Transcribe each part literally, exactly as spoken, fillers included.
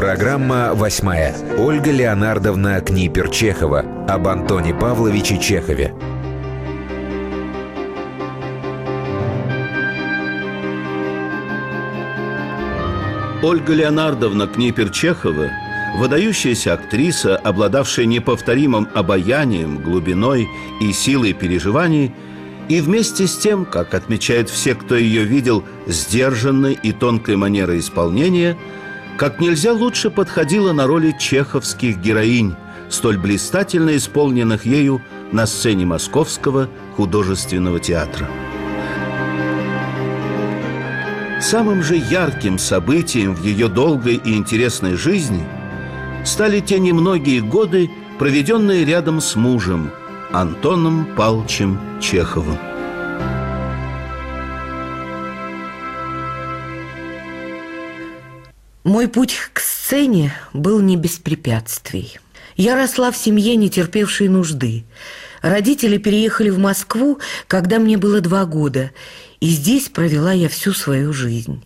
Программа восьмая. Ольга Леонардовна Книпер-Чехова об Антоне Павловиче Чехове. Ольга Леонардовна Книпер-Чехова – выдающаяся актриса, обладавшая неповторимым обаянием, глубиной и силой переживаний, и вместе с тем, как отмечают все, кто ее видел, сдержанной и тонкой манерой исполнения, как нельзя лучше подходила на роли чеховских героинь, столь блистательно исполненных ею на сцене Московского художественного театра. Самым же ярким событием в ее долгой и интересной жизни стали те немногие годы, проведенные рядом с мужем Антоном Павловичем Чеховым. Мой путь к сцене был не без препятствий. Я росла в семье, не терпевшей нужды. Родители переехали в Москву, когда мне было два года, и здесь провела я всю свою жизнь.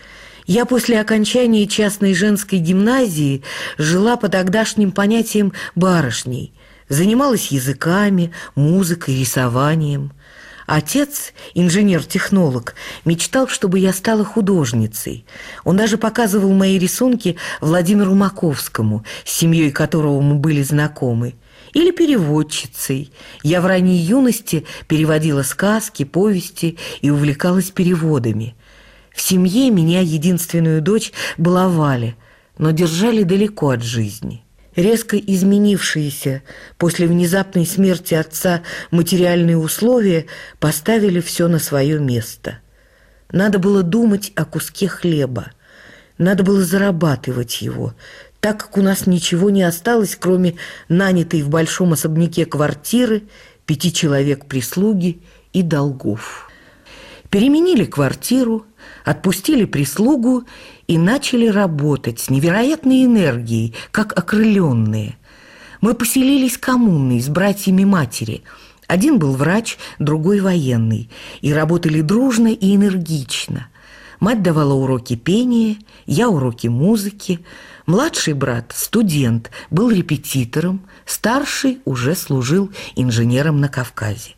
Я после окончания частной женской гимназии жила по тогдашним понятиям барышней, занималась языками, музыкой, рисованием. Отец, инженер-технолог, мечтал, чтобы я стала художницей. Он даже показывал мои рисунки Владимиру Маковскому, с семьей которого мы были знакомы. Или переводчицей. Я в ранней юности переводила сказки, повести и увлекалась переводами. В семье меня, единственную дочь, баловали, но держали далеко от жизни. Резко изменившиеся после внезапной смерти отца материальные условия поставили все на свое место. Надо было думать о куске хлеба. Надо было зарабатывать его, так как у нас ничего не осталось, кроме нанятой в большом особняке квартиры, пяти человек прислуги и долгов. Переменили квартиру, отпустили прислугу и начали работать с невероятной энергией, как окрыленные. Мы поселились коммунной с братьями матери. Один был врач, другой военный, и работали дружно и энергично. Мать давала уроки пения, я уроки музыки. Младший брат, студент, был репетитором, старший уже служил инженером на Кавказе.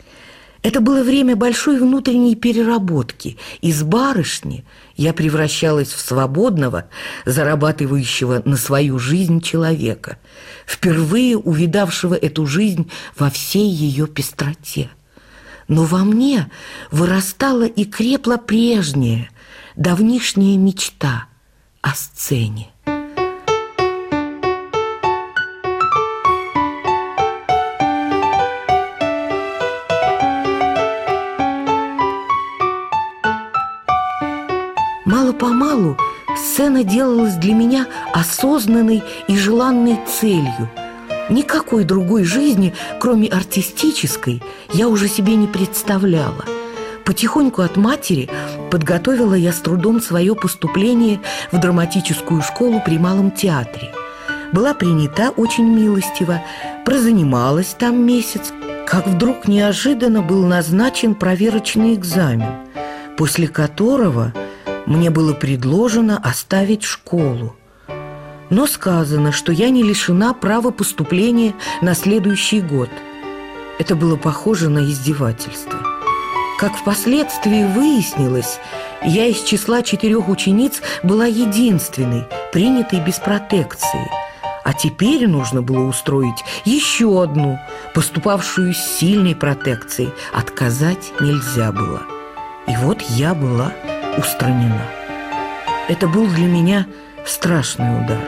Это было время большой внутренней переработки. Из барышни я превращалась в свободного, зарабатывающего на свою жизнь человека, впервые увидавшего эту жизнь во всей ее пестроте. Но во мне вырастала и крепла прежняя, давнишняя мечта о сцене. Мало-помалу сцена делалась для меня осознанной и желанной целью. Никакой другой жизни, кроме артистической, я уже себе не представляла. Потихоньку от матери подготовила я с трудом свое поступление в драматическую школу при Малом театре. Была принята очень милостиво, прозанималась там месяц, как вдруг неожиданно был назначен проверочный экзамен, после которого мне было предложено оставить школу. Но сказано, что я не лишена права поступления на следующий год. Это было похоже на издевательство. Как впоследствии выяснилось, я из числа четырех учениц была единственной, принятой без протекции. А теперь нужно было устроить еще одну, поступавшую с сильной протекцией. Отказать нельзя было. И вот я была устранена. Это был для меня страшный удар.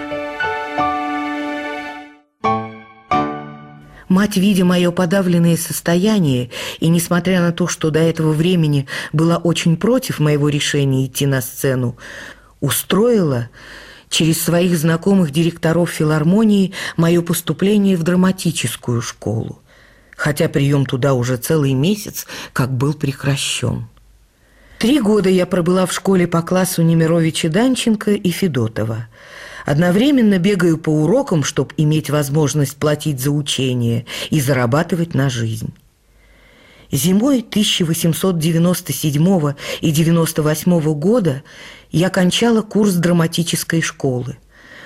Мать, видя мое подавленное состояние, и несмотря на то, что до этого времени была очень против моего решения идти на сцену, устроила через своих знакомых директоров филармонии мое поступление в драматическую школу, хотя прием туда уже целый месяц как был прекращен. Три года я пробыла в школе по классу Немировича, Данченко и Федотова. Одновременно бегаю по урокам, чтобы иметь возможность платить за учение и зарабатывать на жизнь. Зимой тысяча восемьсот девяносто седьмого и девяносто восьмого года я кончала курс драматической школы.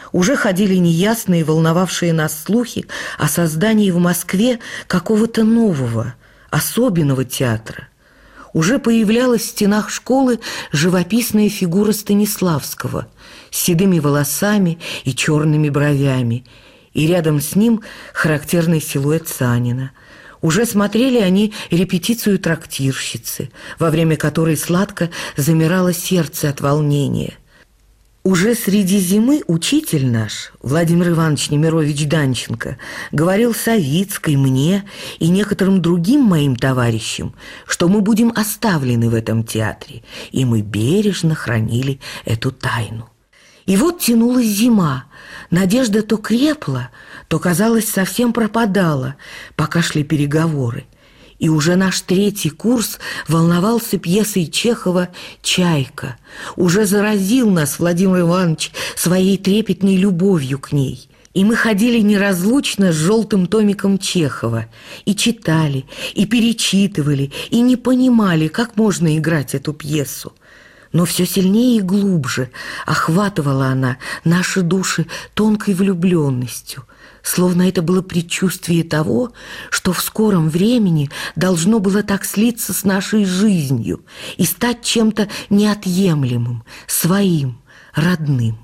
Уже ходили неясные, волновавшие нас слухи о создании в Москве какого-то нового, особенного театра. Уже появлялась в стенах школы живописная фигура Станиславского с седыми волосами и черными бровями, и рядом с ним характерный силуэт Санина. Уже смотрели они репетицию трактирщицы, во время которой сладко замирало сердце от волнения. Уже среди зимы учитель наш, Владимир Иванович Немирович Данченко, говорил Савицкой, мне и некоторым другим моим товарищам, что мы будем оставлены в этом театре, и мы бережно хранили эту тайну. И вот тянулась зима, надежда то крепла, то, казалось, совсем пропадала, пока шли переговоры. И уже наш третий курс волновался пьесой Чехова «Чайка». Уже заразил нас Владимир Иванович своей трепетной любовью к ней. И мы ходили неразлучно с желтым томиком Чехова, и читали, и перечитывали, и не понимали, как можно играть эту пьесу. Но все сильнее и глубже охватывала она наши души тонкой влюбленностью, словно это было предчувствие того, что в скором времени должно было так слиться с нашей жизнью и стать чем-то неотъемлемым, своим, родным.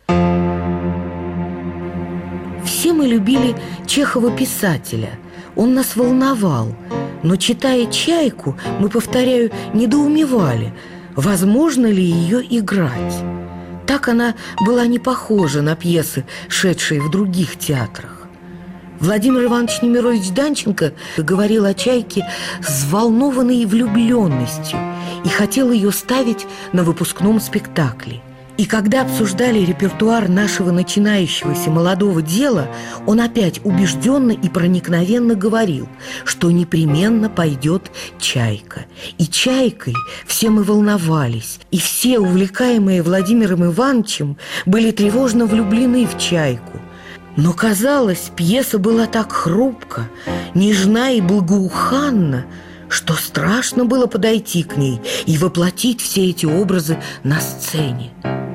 Все мы любили Чехова-писателя, он нас волновал, но, читая «Чайку», мы, повторяю, недоумевали, возможно ли ее играть. Так она была не похожа на пьесы, шедшие в других театрах. Владимир Иванович Немирович Данченко говорил о «Чайке» с взволнованной влюбленностью и хотел ее ставить на выпускном спектакле. И когда обсуждали репертуар нашего начинающегося молодого дела, он опять убежденно и проникновенно говорил, что непременно пойдет «Чайка». И «Чайкой» все мы волновались, и все, увлекаемые Владимиром Ивановичем, были тревожно влюблены в «Чайку». Но, казалось, пьеса была так хрупка, нежна и благоуханна, что страшно было подойти к ней и воплотить все эти образы на сцене.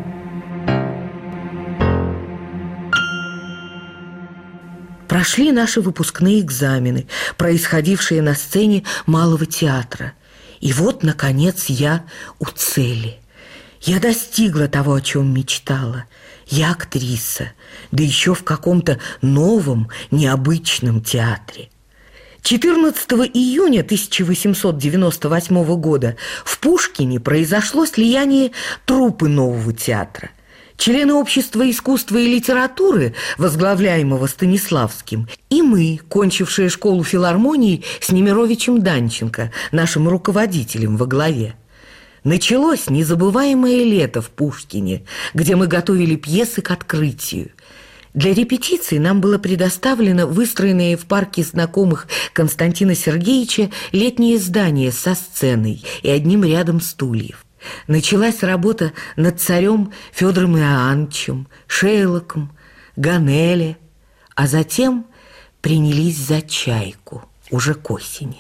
Прошли наши выпускные экзамены, происходившие на сцене Малого театра. И вот, наконец, я у цели. Я достигла того, о чем мечтала. Я актриса, да еще в каком-то новом, необычном театре. четырнадцатого июня тысяча восемьсот девяносто восьмого года в Пушкине произошло слияние труппы Нового театра. Члены Общества искусства и литературы, возглавляемого Станиславским, и мы, кончившие школу филармонии с Немировичем Данченко, нашим руководителем во главе. Началось незабываемое лето в Пушкине, где мы готовили пьесы к открытию. Для репетиций нам было предоставлено выстроенное в парке знакомых Константина Сергеевича летнее здание со сценой и одним рядом стульев. Началась работа над царем Федором Иоанновичем, Шейлоком, Ганелли, а затем принялись за «Чайку» уже к осени.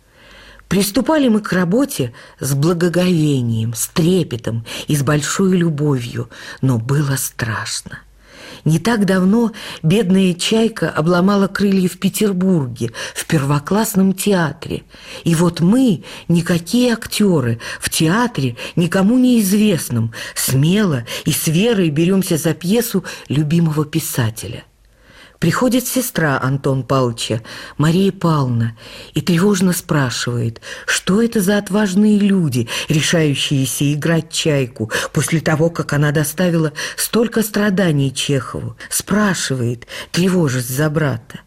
Приступали мы к работе с благоговением, с трепетом и с большой любовью, но было страшно. Не так давно бедная «Чайка» обломала крылья в Петербурге, в первоклассном театре. И вот мы, никакие актеры, в театре, никому неизвестном, смело и с верой беремся за пьесу любимого писателя. Приходит сестра Антона Павловича, Мария Павловна, и тревожно спрашивает, что это за отважные люди, решающиеся играть «Чайку» после того, как она доставила столько страданий Чехову. Спрашивает, тревожась за брата.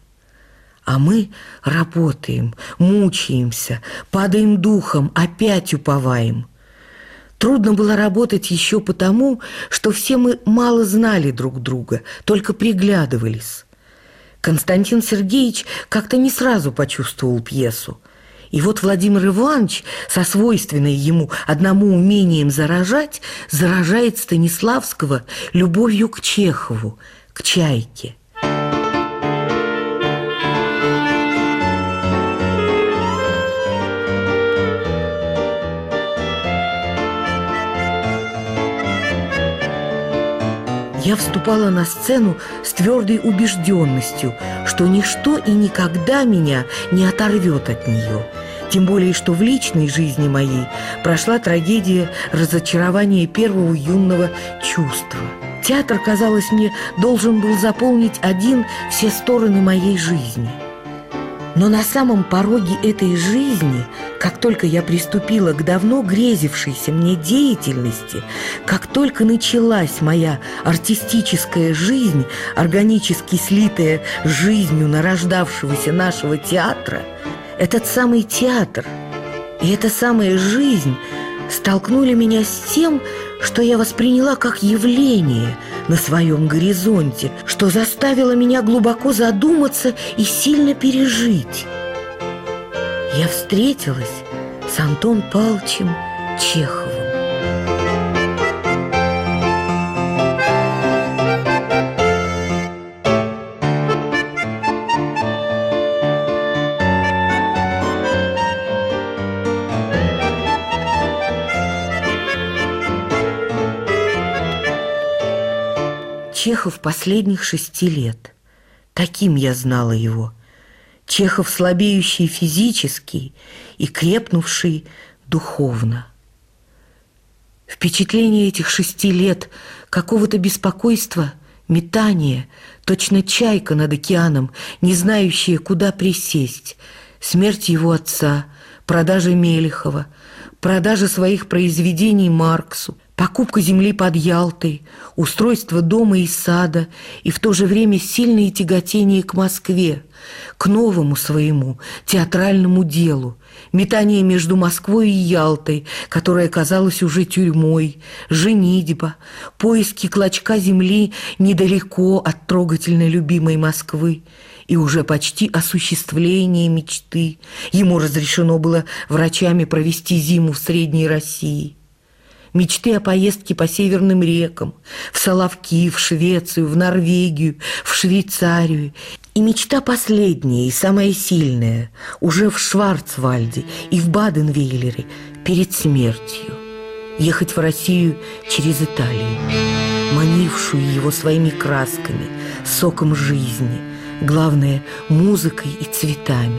А мы работаем, мучаемся, падаем духом, опять уповаем. Трудно было работать еще потому, что все мы мало знали друг друга, только приглядывались. Константин Сергеевич как-то не сразу почувствовал пьесу. И вот Владимир Иванович, со свойственной ему одному умением заражать, заражает Станиславского любовью к Чехову, к «Чайке». Я вступала на сцену с твердой убежденностью, что ничто и никогда меня не оторвет от нее. Тем более, что в личной жизни моей прошла трагедия разочарования первого юного чувства. Театр, казалось мне, должен был заполнить один все стороны моей жизни. Но на самом пороге этой жизни, как только я приступила к давно грезившейся мне деятельности, как только началась моя артистическая жизнь, органически слитая с жизнью нарождавшегося нашего театра, этот самый театр и эта самая жизнь столкнули меня с тем, что я восприняла как явление на своем горизонте, что заставило меня глубоко задуматься и сильно пережить. Я встретилась с Антоном Павловичем Чеховым. Чехов последних шести лет. Таким я знала его. Чехов слабеющий физически и крепнувший духовно. Впечатление этих шести лет какого-то беспокойства, метания, точно чайка над океаном, не знающая, куда присесть, смерть его отца, продажа Мелехова, продажа своих произведений Марксу, покупка земли под Ялтой, устройство дома и сада и в то же время сильное тяготение к Москве, к новому своему театральному делу, метание между Москвой и Ялтой, которая казалась уже тюрьмой, женитьба, поиски клочка земли недалеко от трогательно любимой Москвы и уже почти осуществление мечты. Ему разрешено было врачами провести зиму в Средней России. Мечты о поездке по северным рекам, в Соловки, в Швецию, в Норвегию, в Швейцарию. И мечта последняя и самая сильная уже в Шварцвальде и в Баден-Вейлере перед смертью. Ехать в Россию через Италию, манившую его своими красками, соком жизни, главное, музыкой и цветами.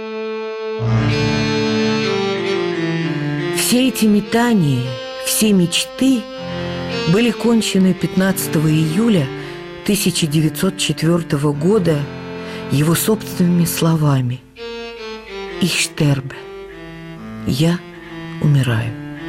Все эти метания, все мечты были кончены пятнадцатого июля тысяча девятьсот четвёртого года его собственными словами: «Ich sterbe» – «Я умираю».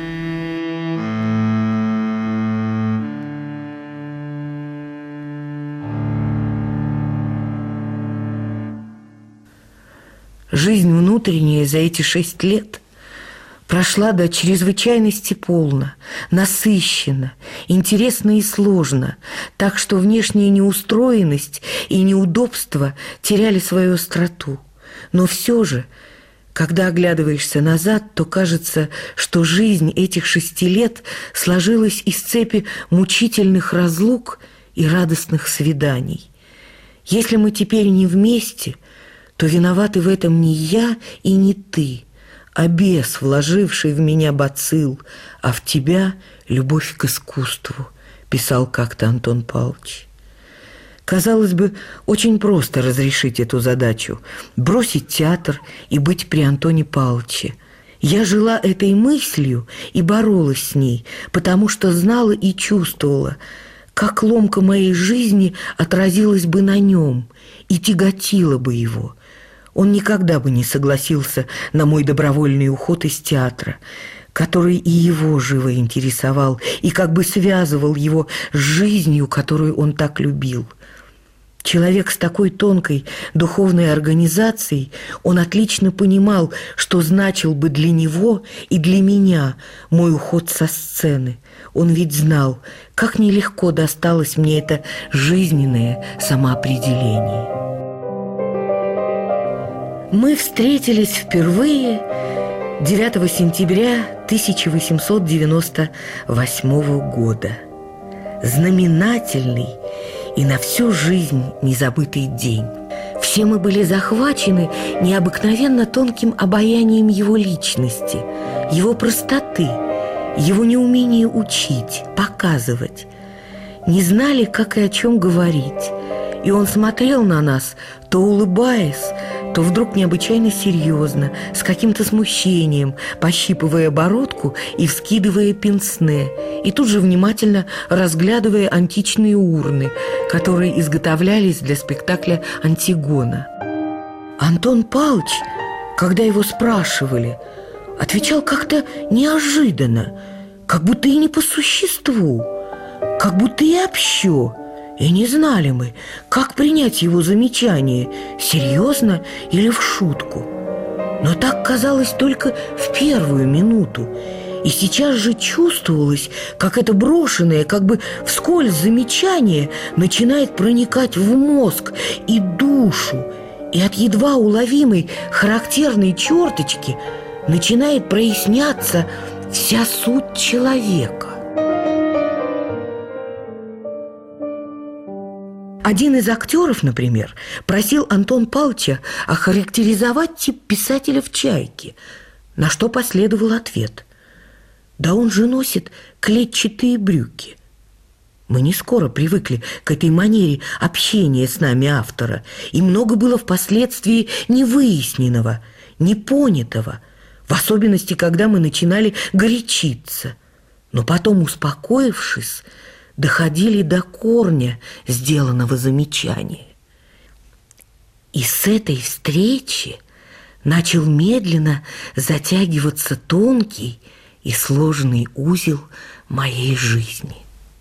Жизнь внутренняя за эти шесть лет прошла до чрезвычайности полно, насыщенно, интересно и сложно, так что внешняя неустроенность и неудобства теряли свою остроту. Но все же, когда оглядываешься назад, то кажется, что жизнь этих шести лет сложилась из цепи мучительных разлук и радостных свиданий. Если мы теперь не вместе, то виноваты в этом не я и не ты, а бес, вложивший в меня бацилл, а в тебя любовь к искусству, писал как-то Антон Павлович. Казалось бы, очень просто разрешить эту задачу, бросить театр и быть при Антоне Павловиче. Я жила этой мыслью и боролась с ней, потому что знала и чувствовала, как ломка моей жизни отразилась бы на нем и тяготила бы его. Он никогда бы не согласился на мой добровольный уход из театра, который и его живо интересовал, и как бы связывал его с жизнью, которую он так любил. Человек с такой тонкой духовной организацией, он отлично понимал, что значил бы для него и для меня мой уход со сцены. Он ведь знал, как нелегко досталось мне это жизненное самоопределение. Мы встретились впервые девятого сентября тысяча восемьсот девяносто восьмого года. Знаменательный и на всю жизнь незабытый день. Все мы были захвачены необыкновенно тонким обаянием его личности, его простоты, его неумение учить, показывать. не знали, как и о чем говорить. И он смотрел на нас, то улыбаясь, то вдруг необычайно серьезно, с каким-то смущением, пощипывая бородку и вскидывая пенсне, и тут же внимательно разглядывая античные урны, которые изготовлялись для спектакля «Антигона». Антон Павлович, когда его спрашивали, отвечал как-то неожиданно, как будто и не по существу, как будто и общо. И не знали мы, как принять его замечание, серьезно или в шутку. Но так казалось только в первую минуту. И сейчас же чувствовалось, как это брошенное, как бы вскользь замечание начинает проникать в мозг и душу, и от едва уловимой характерной черточки начинает проясняться вся суть человека. Один из актеров, например, просил Антона Павловича охарактеризовать тип писателя в «Чайке», на что последовал ответ: «Да он же носит клетчатые брюки». Мы не скоро привыкли к этой манере общения с нами автора, и много было впоследствии невыясненного, непонятого, в особенности, когда мы начинали горячиться. Но потом, успокоившись, доходили до корня сделанного замечания. И с этой встречи начал медленно затягиваться тонкий и сложный узел моей жизни.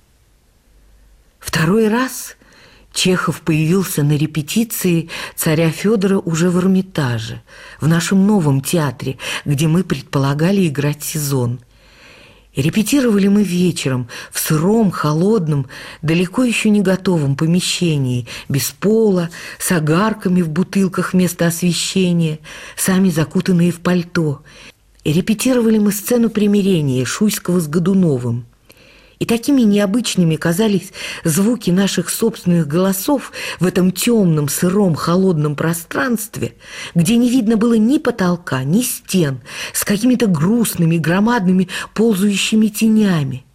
Второй раз Чехов появился на репетиции «Царя Федора» уже в Эрмитаже, в нашем новом театре, где мы предполагали играть сезон. И репетировали мы вечером в сыром, холодном, далеко еще не готовом помещении, без пола, с огарками в бутылках вместо освещения, сами закутанные в пальто. И репетировали мы сцену примирения Шуйского с Годуновым. И такими необычными казались звуки наших собственных голосов в этом темном, сыром, холодном пространстве, где не видно было ни потолка, ни стен, с какими-то грустными, громадными, ползающими тенями.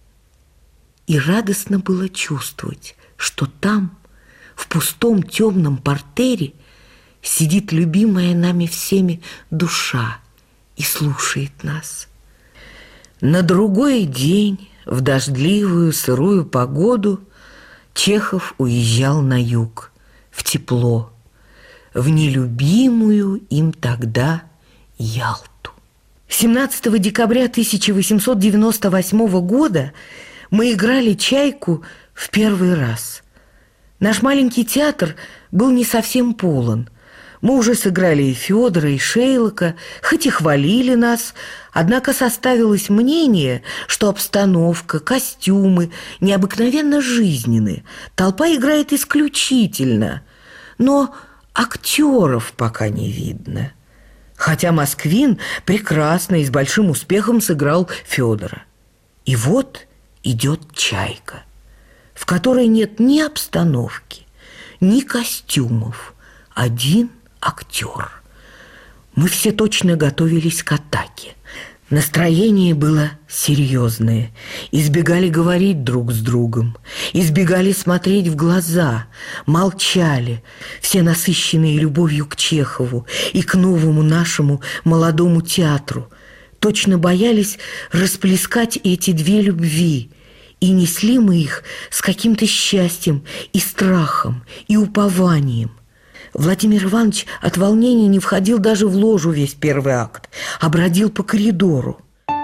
И радостно было чувствовать, что там, в пустом темном партере, сидит любимая нами всеми душа и слушает нас. На другой день, в дождливую сырую погоду, Чехов уезжал на юг, в тепло, в нелюбимую им тогда Ялту. семнадцатого декабря тысяча восемьсот девяносто восьмого года мы играли «Чайку» в первый раз. Наш маленький театр был не совсем полон. Мы уже сыграли и Федора, и Шейлока, хоть и хвалили нас, однако составилось мнение, что обстановка, костюмы необыкновенно жизненны, толпа играет исключительно, но актеров пока не видно. Хотя Москвин прекрасно и с большим успехом сыграл Федора. И вот идет «Чайка», в которой нет ни обстановки, ни костюмов, один актер. Мы все точно готовились к атаке. Настроение было серьезное. Избегали говорить друг с другом, избегали смотреть в глаза, молчали, все насыщенные любовью к Чехову и к новому нашему молодому театру. Точно боялись расплескать эти две любви, и несли мы их с каким-то счастьем и страхом, и упованием. Владимир Иванович от волнения не входил даже в ложу весь первый акт, а бродил по коридору.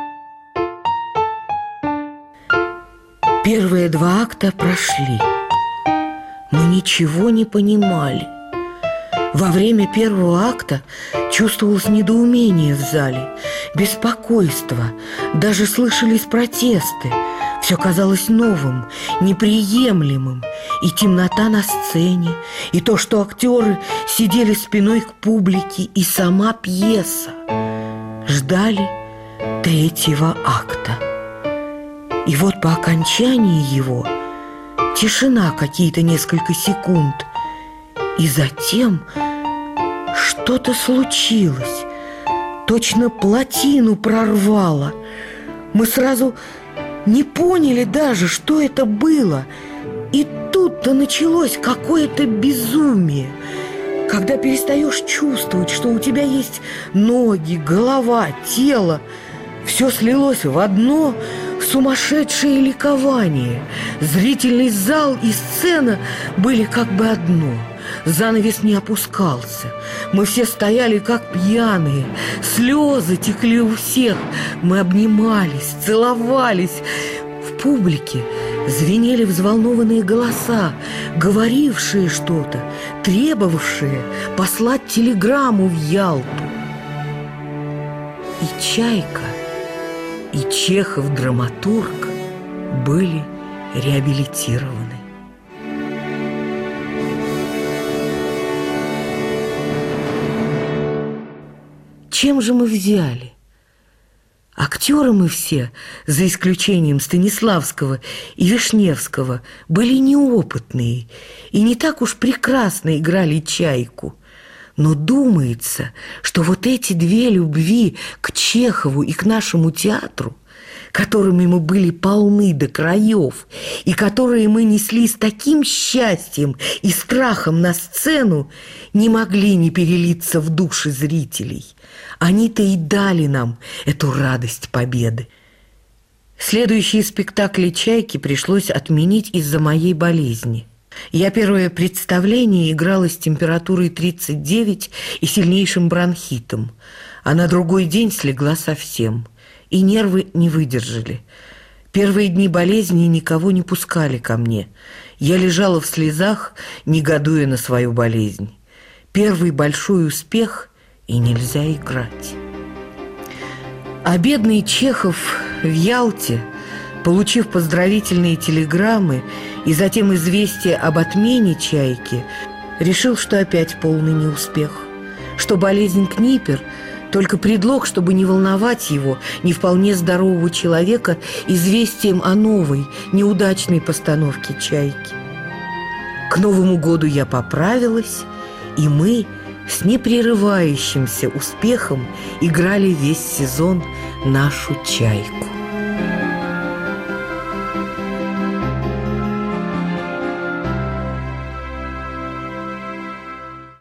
Первые два акта прошли. Мы ничего не понимали. Во время первого акта чувствовалось недоумение в зале, беспокойство, даже слышались протесты. Все казалось новым, неприемлемым. И темнота на сцене, и то, что актеры сидели спиной к публике, и сама пьеса. Ждали третьего акта. И вот по окончании его тишина какие-то несколько секунд. И затем что-то случилось. Точно плотину прорвало. Мы сразу не поняли даже, что это было. И тут-то началось какое-то безумие. Когда перестаешь чувствовать, что у тебя есть ноги, голова, тело, все слилось в одно сумасшедшее ликование. Зрительный зал и сцена были как бы одно. Занавес не опускался. Мы все стояли как пьяные. Слезы текли у всех. Мы обнимались, целовались. В публике звенели взволнованные голоса, говорившие что-то, требовавшие послать телеграмму в Ялту. И Чайка, и Чехов-драматург были реабилитированы. Чем же мы взяли? Актеры мы все, за исключением Станиславского и Вишневского, были неопытные и не так уж прекрасно играли Чайку. Но думается, что вот эти две любви к Чехову и к нашему театру, которыми мы были полны до краев и которые мы несли с таким счастьем и страхом на сцену, не могли не перелиться в души зрителей. Они-то и дали нам эту радость победы. Следующие спектакли «Чайки» пришлось отменить из-за моей болезни. Я первое представление играла с температурой тридцать девять и сильнейшим бронхитом, а на другой день слегла совсем, и нервы не выдержали. Первые дни болезни никого не пускали ко мне. Я лежала в слезах, негодуя на свою болезнь. Первый большой успех — и нельзя играть. А бедный Чехов в Ялте, получив поздравительные телеграммы и затем известие об отмене «Чайки», решил, что опять полный неуспех, что болезнь Книпер – только предлог, чтобы не волновать его, не вполне здорового человека, известием о новой, неудачной постановке «Чайки». К Новому году я поправилась, и мы с непрерывающимся успехом играли весь сезон нашу «Чайку».